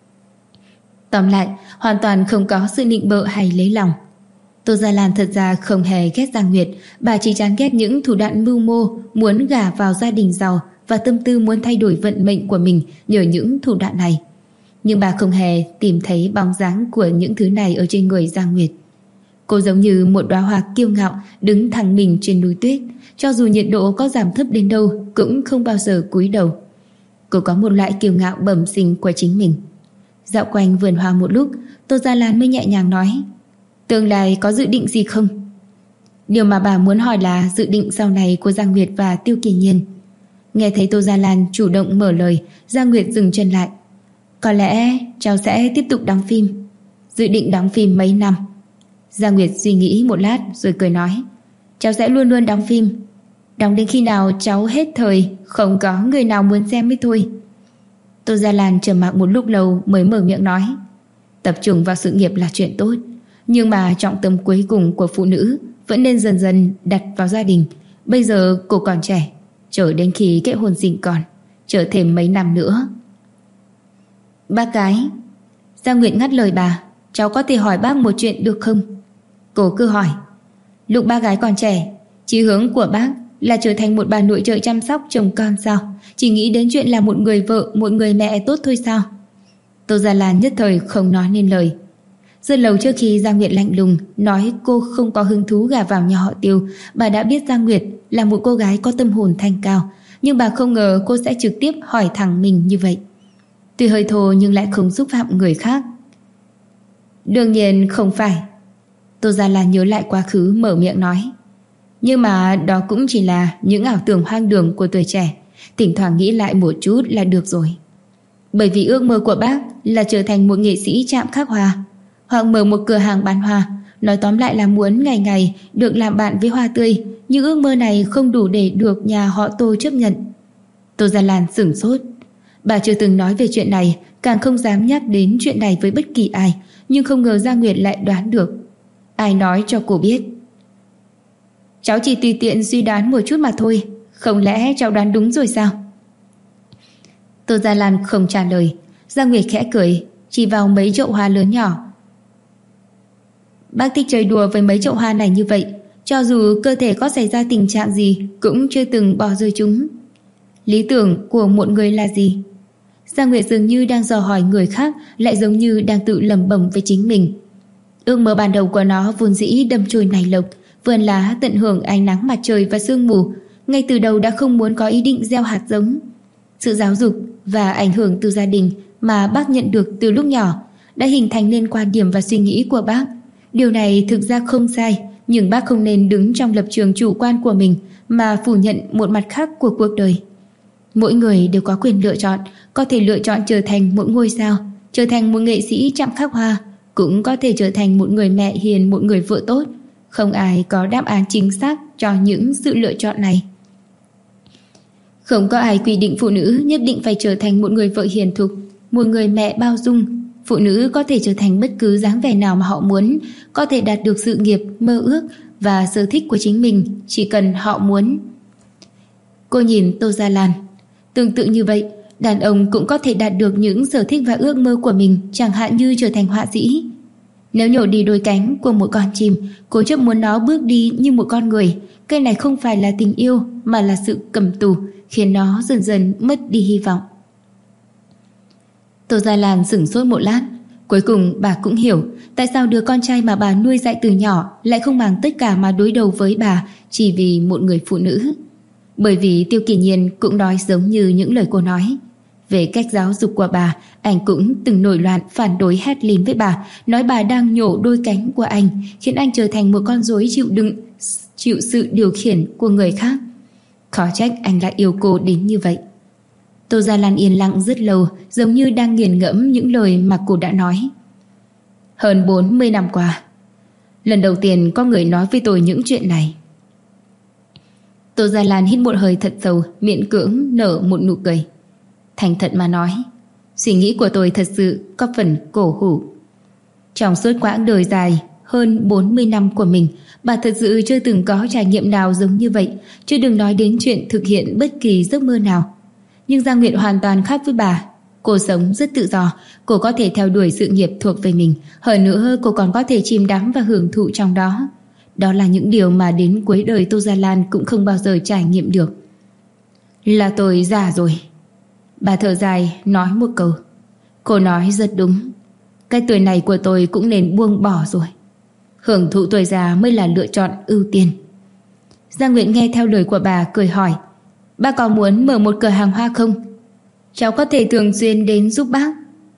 Tóm lại, hoàn toàn không có sự nịnh bợ hay lấy lòng. Tô Gia Lan thật ra không hề ghét Giang Nguyệt, bà chỉ chán ghét những thủ đoạn mưu mô muốn gả vào gia đình giàu và tâm tư muốn thay đổi vận mệnh của mình nhờ những thủ đoạn này. Nhưng bà không hề tìm thấy bóng dáng của những thứ này ở trên người Giang Nguyệt. Cô giống như một đóa hoa kiêu ngạo đứng thẳng mình trên núi tuyết, cho dù nhiệt độ có giảm thấp đến đâu cũng không bao giờ cúi đầu. Cô có một loại kiêu ngạo bẩm sinh của chính mình. Dạo quanh vườn hoa một lúc, Tô Gia Lan mới nhẹ nhàng nói: Tương lai có dự định gì không? Điều mà bà muốn hỏi là dự định sau này của Giang Nguyệt và Tiêu Kỳ Nhiên. Nghe thấy Tô Gia Lan chủ động mở lời, Giang Nguyệt dừng chân lại. Có lẽ cháu sẽ tiếp tục đóng phim. Dự định đóng phim mấy năm? Giang Nguyệt suy nghĩ một lát rồi cười nói: Cháu sẽ luôn luôn đóng phim, đóng đến khi nào cháu hết thời, không có người nào muốn xem mới thôi. Tô Gia Lan trầm mặc một lúc lâu mới mở miệng nói: Tập trung vào sự nghiệp là chuyện tốt, nhưng mà trọng tâm cuối cùng của phụ nữ vẫn nên dần dần đặt vào gia đình. Bây giờ cô còn trẻ, chờ đến khi kết hôn sinh con, chờ thêm mấy năm nữa. Bác gái. Giang Nguyệt ngắt lời bà: Cháu có thể hỏi bác một chuyện được không? Cô cứ hỏi. Lúc bác gái còn trẻ, chí hướng của bác là trở thành một bà nội trợ chăm sóc chồng con sao? Chỉ nghĩ đến chuyện là một người vợ, một người mẹ tốt thôi sao? Tô Gia Lan nhất thời không nói nên lời. Rất lâu trước khi Giang Nguyệt lạnh lùng nói cô không có hứng thú gả vào nhà họ Tiêu, bà đã biết Giang Nguyệt là một cô gái có tâm hồn thanh cao, nhưng bà không ngờ cô sẽ trực tiếp hỏi thẳng mình như vậy. Tuy hơi thô nhưng lại không xúc phạm người khác. Đương nhiên không phải. Tô Gia Lan nhớ lại quá khứ mở miệng nói. Nhưng mà đó cũng chỉ là những ảo tưởng hoang đường của tuổi trẻ, thỉnh thoảng nghĩ lại một chút là được rồi. Bởi vì ước mơ của bác là trở thành một nghệ sĩ chạm khắc hoa, hoặc mở một cửa hàng bán hoa. Nói tóm lại là muốn ngày ngày được làm bạn với hoa tươi, nhưng ước mơ này không đủ để được nhà họ Tô chấp nhận. Tô Gia Lan sửng sốt. Bà chưa từng nói về chuyện này, càng không dám nhắc đến chuyện này với bất kỳ ai, nhưng không ngờ Giang Nguyệt lại đoán được. Ai nói cho cô biết? Cháu chỉ tùy tiện suy đoán một chút mà thôi. Không lẽ cháu đoán đúng rồi sao? Tô Gia Lan không trả lời. Giang Nguyệt khẽ cười, chỉ vào mấy chậu hoa lớn nhỏ. Bác thích chơi đùa với mấy chậu hoa này như vậy, cho dù cơ thể có xảy ra tình trạng gì cũng chưa từng bỏ rơi chúng. Lý tưởng của một người là gì? Giang Nguyệt dường như đang dò hỏi người khác, lại giống như đang tự lẩm bẩm với chính mình. Ước mơ ban đầu của nó vốn dĩ đâm chồi nảy lộc, vườn lá tận hưởng ánh nắng mặt trời và sương mù, ngay từ đầu đã không muốn có ý định gieo hạt giống. Sự giáo dục và ảnh hưởng từ gia đình mà bác nhận được từ lúc nhỏ đã hình thành nên quan điểm và suy nghĩ của bác. Điều này thực ra không sai, nhưng bác không nên đứng trong lập trường chủ quan của mình mà phủ nhận một mặt khác của cuộc đời. Mỗi người đều có quyền lựa chọn, có thể lựa chọn trở thành một ngôi sao, trở thành một nghệ sĩ chạm khắc hoa, cũng có thể trở thành một người mẹ hiền, một người vợ tốt. Không ai có đáp án chính xác cho những sự lựa chọn này. Không có ai quy định phụ nữ nhất định phải trở thành một người vợ hiền thục, một người mẹ bao dung. Phụ nữ có thể trở thành bất cứ dáng vẻ nào mà họ muốn, có thể đạt được sự nghiệp, mơ ước và sở thích của chính mình, chỉ cần họ muốn. Cô nhìn Tô Gia Lan. Tương tự như vậy, đàn ông cũng có thể đạt được những sở thích và ước mơ của mình, chẳng hạn như trở thành họa sĩ. Nếu nhổ đi đôi cánh của một con chim, cố chấp muốn nó bước đi như một con người, cái này không phải là tình yêu mà là sự cầm tù, khiến nó dần dần mất đi hy vọng. Tô Gia Lan sửng sốt một lát. Cuối cùng bà cũng hiểu tại sao đứa con trai mà bà nuôi dạy từ nhỏ lại không màng tất cả mà đối đầu với bà chỉ vì một người phụ nữ. Bởi vì Tiêu Kỳ Nhiên cũng nói giống như những lời cô nói. Về cách giáo dục của bà, anh cũng từng nổi loạn phản đối hét lên với bà, nói bà đang nhổ đôi cánh của anh, khiến anh trở thành một con rối chịu sự điều khiển của người khác. Khó trách anh lại yêu cô đến như vậy. Tô Gia Lan yên lặng rất lâu, giống như đang nghiền ngẫm những lời mà cô đã nói. Hơn 40 năm qua, lần đầu tiên có người nói với tôi những chuyện này. Tô Gia Lan hít một hơi thật sâu, miễn cưỡng nở một nụ cười. Thành thật mà nói, suy nghĩ của tôi thật sự có phần cổ hủ. Trong suốt quãng đời dài hơn 40 năm của mình, bà thật sự chưa từng có trải nghiệm nào giống như vậy, chứ đừng nói đến chuyện thực hiện bất kỳ giấc mơ nào. Nhưng Giang Nguyệt hoàn toàn khác với bà. Cô sống rất tự do, cô có thể theo đuổi sự nghiệp thuộc về mình, hơn nữa cô còn có thể chìm đắm và hưởng thụ trong đó. Đó là những điều mà đến cuối đời Tô Gia Lan cũng không bao giờ trải nghiệm được. Là tôi già rồi. Bà thở dài nói một câu. Cô nói rất đúng. Cái tuổi này của tôi cũng nên buông bỏ rồi. Hưởng thụ tuổi già mới là lựa chọn ưu tiên. Giang Nguyệt nghe theo lời của bà cười hỏi. Bà có muốn mở một cửa hàng hoa không? Cháu có thể thường xuyên đến giúp bác.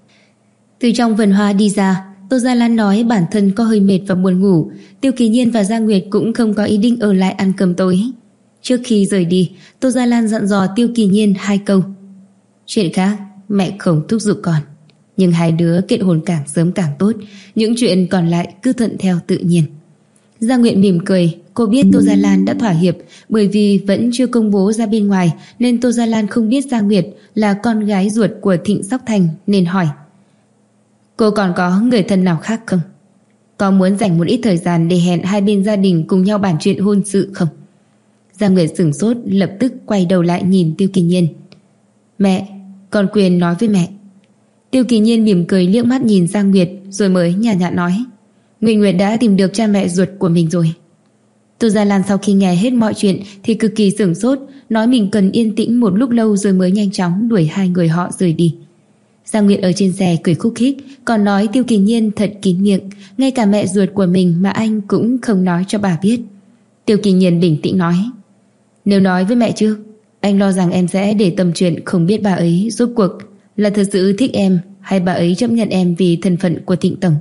Từ trong vườn hoa đi ra, Tô Gia Lan nói bản thân có hơi mệt và buồn ngủ. Tiêu Kỳ Nhiên và Giang Nguyệt cũng không có ý định ở lại ăn cơm tối. Trước khi rời đi, Tô Gia Lan dặn dò Tiêu Kỳ Nhiên 2 câu. Chuyện khác mẹ không thúc giục con, nhưng hai đứa kết hôn càng sớm càng tốt. Những chuyện còn lại cứ thuận theo tự nhiên. Giang Nguyệt mỉm cười. Cô biết Tô Gia Lan đã thỏa hiệp, bởi vì vẫn chưa công bố ra bên ngoài nên Tô Gia Lan không biết Giang Nguyệt là con gái ruột của Thịnh Sóc Thành, nên hỏi. Cô còn có người thân nào khác không? Có muốn dành một ít thời gian để hẹn hai bên gia đình cùng nhau bàn chuyện hôn sự không? Giang Nguyệt sửng sốt, lập tức quay đầu lại nhìn Tiêu Kỳ Nhiên. Mẹ, con quyền nói với mẹ. Tiêu Kỳ Nhiên mỉm cười liếc mắt nhìn Giang Nguyệt rồi mới nhàn nhạt nói. Nguyệt Nguyệt đã tìm được cha mẹ ruột của mình rồi. Tô Gia Lan sau khi nghe hết mọi chuyện thì cực kỳ sửng sốt, nói mình cần yên tĩnh một lúc lâu rồi mới nhanh chóng đuổi hai người họ rời đi. Giang Nguyệt ở trên xe cười khúc khích, còn nói Tiêu Kỳ Nhiên thật kín miệng, ngay cả mẹ ruột của mình mà anh cũng không nói cho bà biết. Tiêu Kỳ Nhiên bình tĩnh nói. Nếu nói với mẹ trước, anh lo rằng em sẽ để tâm chuyện không biết bà ấy rốt cuộc là thật sự thích em hay bà ấy chấp nhận em vì thân phận của Thịnh Tổng.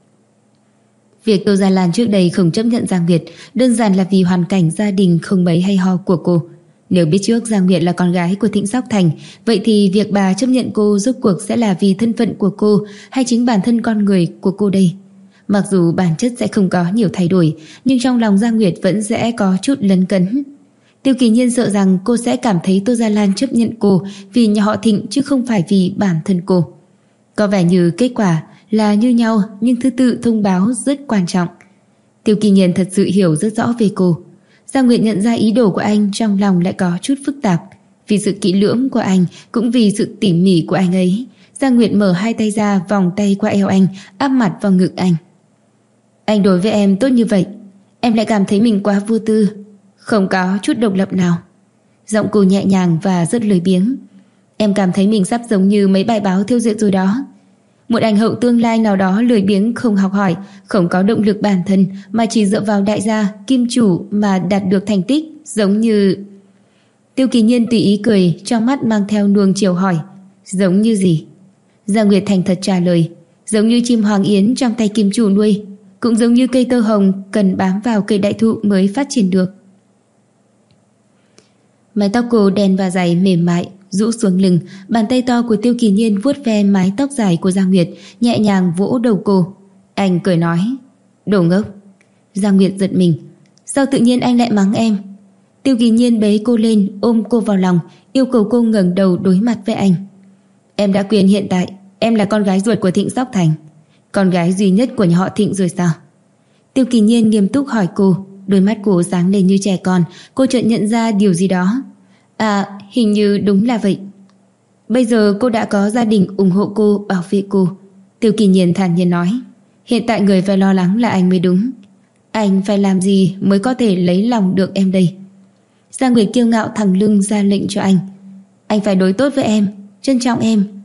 Việc Tô Gia Lan trước đây không chấp nhận Giang Nguyệt đơn giản là vì hoàn cảnh gia đình không mấy hay ho của cô. Nếu biết trước Giang Nguyệt là con gái của Thịnh Sóc Thành, vậy thì việc bà chấp nhận cô rốt cuộc sẽ là vì thân phận của cô hay chính bản thân con người của cô đây? Mặc dù bản chất sẽ không có nhiều thay đổi, nhưng trong lòng Giang Nguyệt vẫn sẽ có chút lấn cấn. Tiêu Kỳ Nhiên sợ rằng cô sẽ cảm thấy Tô Gia Lan chấp nhận cô vì nhà họ Thịnh chứ không phải vì bản thân cô. Có vẻ như kết quả là như nhau, nhưng thứ tự thông báo rất quan trọng. Tiêu Kỳ Nhiên thật sự hiểu rất rõ về cô. Giang Nguyệt nhận ra ý đồ của anh, trong lòng lại có chút phức tạp. Vì sự kỹ lưỡng của anh, cũng vì sự tỉ mỉ của anh ấy, Giang Nguyệt mở hai tay ra, vòng tay qua eo anh, áp mặt vào ngực anh. Anh đối với em tốt như vậy, em lại cảm thấy mình quá vô tư, không có chút độc lập nào. Giọng cô nhẹ nhàng và rất lười biếng. Em cảm thấy mình sắp giống như mấy bài báo thêu dệt rồi đó. Một anh hậu tương lai nào đó lười biếng, không học hỏi, không có động lực bản thân, mà chỉ dựa vào đại gia, kim chủ mà đạt được thành tích, giống như... Tiêu Kỳ Nhiên tùy ý cười, trong mắt mang theo nuông chiều hỏi. Giống như gì? Giang Nguyệt thành thật trả lời. Giống như chim hoàng yến trong tay kim chủ nuôi, cũng giống như cây tơ hồng cần bám vào cây đại thụ mới phát triển được. Mái tóc cô đen và dày mềm mại rũ xuống lưng, bàn tay to của Tiêu Kỳ Nhiên vuốt ve mái tóc dài của Giang Nguyệt, nhẹ nhàng vỗ đầu cô. Anh cười nói. Đồ ngốc. Giang Nguyệt giật mình. Sao tự nhiên anh lại mắng em? Tiêu Kỳ Nhiên bế cô lên, ôm cô vào lòng, yêu cầu cô ngẩng đầu đối mặt với anh. Em đã quên hiện tại em là con gái ruột của Thịnh Sóc Thành, con gái duy nhất của nhà họ Thịnh rồi sao? Tiêu Kỳ Nhiên nghiêm túc hỏi cô. Đôi mắt cô sáng lên như trẻ con. Cô chợt nhận ra điều gì đó. À, hình như đúng là vậy. Bây giờ cô đã có gia đình ủng hộ cô, bảo vệ cô. Tiêu Kỳ Nhiên thản nhiên nói. Hiện tại người phải lo lắng là anh mới đúng. Anh phải làm gì mới có thể lấy lòng được em đây? Giang Nguyệt kiêu ngạo thẳng lưng ra lệnh cho anh. Anh phải đối tốt với em, trân trọng em,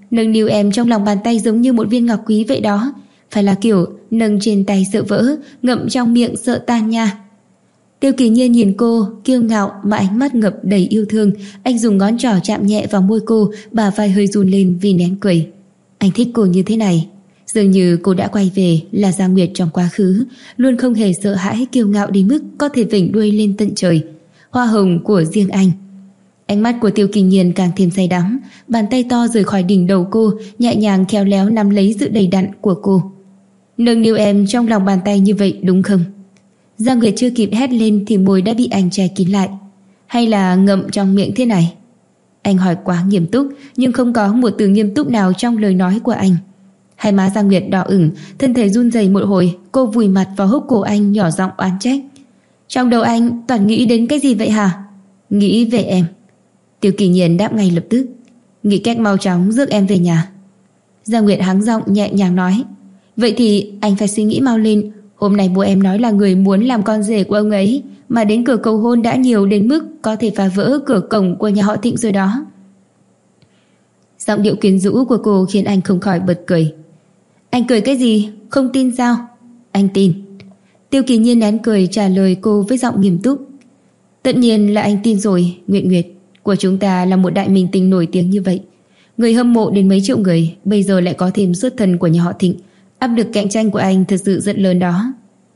nâng niu em trong lòng bàn tay giống như một viên ngọc quý vậy đó. Phải là kiểu nâng trên tay sợ vỡ, ngậm trong miệng sợ tan nha. Tiêu Kỳ Nhiên nhìn cô, kiêu ngạo mà ánh mắt ngập đầy yêu thương. Anh dùng ngón trỏ chạm nhẹ vào môi cô, bả vai hơi run lên vì nén cười. Anh thích cô như thế này. Dường như cô đã quay về là Giang Nguyệt trong quá khứ, luôn không hề sợ hãi kiêu ngạo đến mức có thể vểnh đuôi lên tận trời. Hoa hồng của riêng anh. Ánh mắt của Tiêu Kỳ Nhiên càng thêm say đắm, bàn tay to rời khỏi đỉnh đầu cô, nhẹ nhàng khéo léo nắm lấy sự đầy đặn của cô. Nâng niu em trong lòng bàn tay như vậy đúng không? Giang Nguyệt chưa kịp hét lên thì môi đã bị anh che kín lại. Hay là ngậm trong miệng thế này? Anh hỏi quá nghiêm túc, nhưng không có một từ nghiêm túc nào trong lời nói của anh. Hai má Giang Nguyệt đỏ ửng, thân thể run rẩy một hồi, cô vùi mặt vào hốc cổ anh nhỏ giọng oán trách. Trong đầu anh toàn nghĩ đến cái gì vậy hả? Nghĩ về em. Tiêu Kỳ Nhiên đáp ngay lập tức. Nghĩ cách mau chóng rước em về nhà. Giang Nguyệt hắng giọng nhẹ nhàng nói. Vậy thì anh phải suy nghĩ mau lên. Hôm nay bố em nói là người muốn làm con rể của ông ấy, mà đến cửa cầu hôn đã nhiều đến mức có thể phá vỡ cửa cổng của nhà họ Thịnh rồi đó. Giọng điệu quyến rũ của cô khiến anh không khỏi bật cười. Anh cười cái gì? Không tin sao? Anh tin. Tiêu Kỳ Nhiên nén cười trả lời cô với giọng nghiêm túc. Tất nhiên là anh tin rồi, Nguyệt Nguyệt. Của chúng ta là một đại minh tinh nổi tiếng như vậy, người hâm mộ đến mấy triệu người, bây giờ lại có thêm xuất thân của nhà họ Thịnh. Áp lực cạnh tranh của anh thật sự rất lớn đó.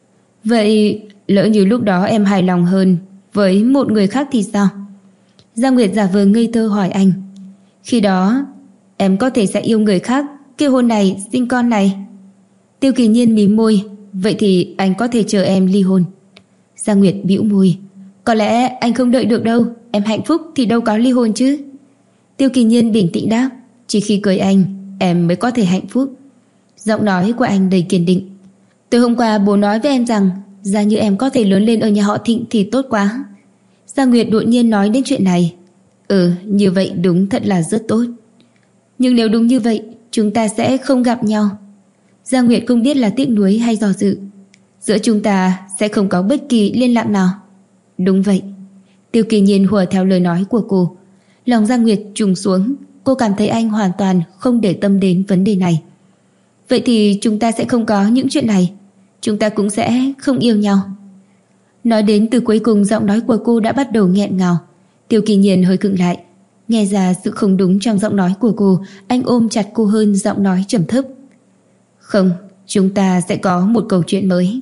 Vậy lỡ như lúc đó em hài lòng hơn với một người khác thì sao? Giang Nguyệt giả vờ ngây thơ hỏi anh. Khi đó em có thể sẽ yêu người khác, kết hôn này, sinh con này. Tiêu Kỳ Nhiên mím môi. Vậy thì anh có thể chờ em ly hôn. Giang Nguyệt bĩu môi. Có lẽ anh không đợi được đâu. Em hạnh phúc thì đâu có ly hôn chứ. Tiêu Kỳ Nhiên bình tĩnh đáp. Chỉ khi cưới anh em mới có thể hạnh phúc. Giọng nói của anh đầy kiên định. Từ hôm qua bố nói với em rằng giá như em có thể lớn lên ở nhà họ Thịnh thì tốt quá. Giang Nguyệt đột nhiên nói đến chuyện này. Như vậy đúng thật là rất tốt. Nhưng nếu đúng như vậy, chúng ta sẽ không gặp nhau. Giang Nguyệt không biết là tiếc nuối hay do dự. Giữa chúng ta sẽ không có bất kỳ liên lạc nào. Đúng vậy. Tiêu Kỳ Nhiên hùa theo lời nói của cô. Lòng Giang Nguyệt trùng xuống. Cô cảm thấy anh hoàn toàn không để tâm đến vấn đề này. Vậy thì chúng ta sẽ không có những chuyện này. Chúng ta cũng sẽ không yêu nhau. Nói đến từ cuối cùng, giọng nói của cô đã bắt đầu nghẹn ngào. Tiêu Kỳ Nhiên hơi khựng lại. Nghe ra sự không đúng trong giọng nói của cô, anh ôm chặt cô hơn, giọng nói trầm thấp. Không, chúng ta sẽ có một câu chuyện mới.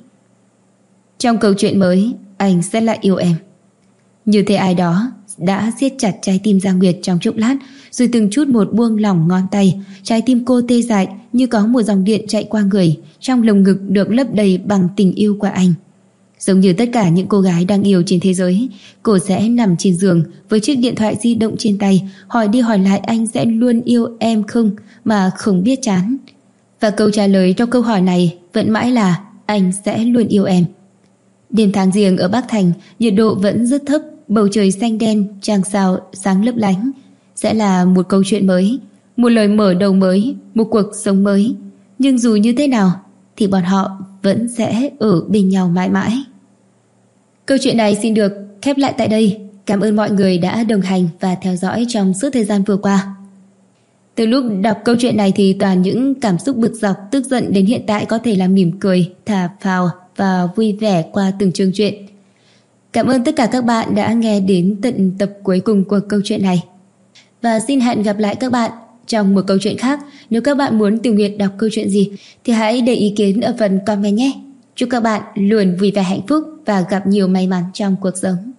Trong câu chuyện mới, anh sẽ lại yêu em. Như thế ai đó đã siết chặt trái tim Giang Nguyệt trong chốc lát, rồi từng chút một buông lỏng ngón tay. Trái tim cô tê dại như có một dòng điện chạy qua người, trong lồng ngực được lấp đầy bằng tình yêu của anh. Giống như tất cả những cô gái đang yêu trên thế giới, cô sẽ nằm trên giường với chiếc điện thoại di động trên tay, hỏi đi hỏi lại anh sẽ luôn yêu em không, mà không biết chán. Và câu trả lời cho câu hỏi này vẫn mãi là anh sẽ luôn yêu em. Đêm tháng giêng ở Bắc Thành, nhiệt độ vẫn rất thấp, bầu trời xanh đen, trăng sao sáng lấp lánh. Sẽ là một câu chuyện mới, một lời mở đầu mới, một cuộc sống mới. Nhưng dù như thế nào thì bọn họ vẫn sẽ ở bên nhau mãi mãi. Câu chuyện này xin được khép lại tại đây. Cảm ơn mọi người đã đồng hành và theo dõi trong suốt thời gian vừa qua. Từ lúc đọc câu chuyện này thì toàn những cảm xúc bực dọc, tức giận, đến hiện tại có thể là mỉm cười, thả phào và vui vẻ qua từng chương chuyện. Cảm ơn tất cả các bạn đã nghe đến tận tập cuối cùng của câu chuyện này. Và xin hẹn gặp lại các bạn trong một câu chuyện khác. Nếu các bạn muốn Tiểu Nguyệt đọc câu chuyện gì thì hãy để ý kiến ở phần comment nhé. Chúc các bạn luôn vui vẻ hạnh phúc và gặp nhiều may mắn trong cuộc sống.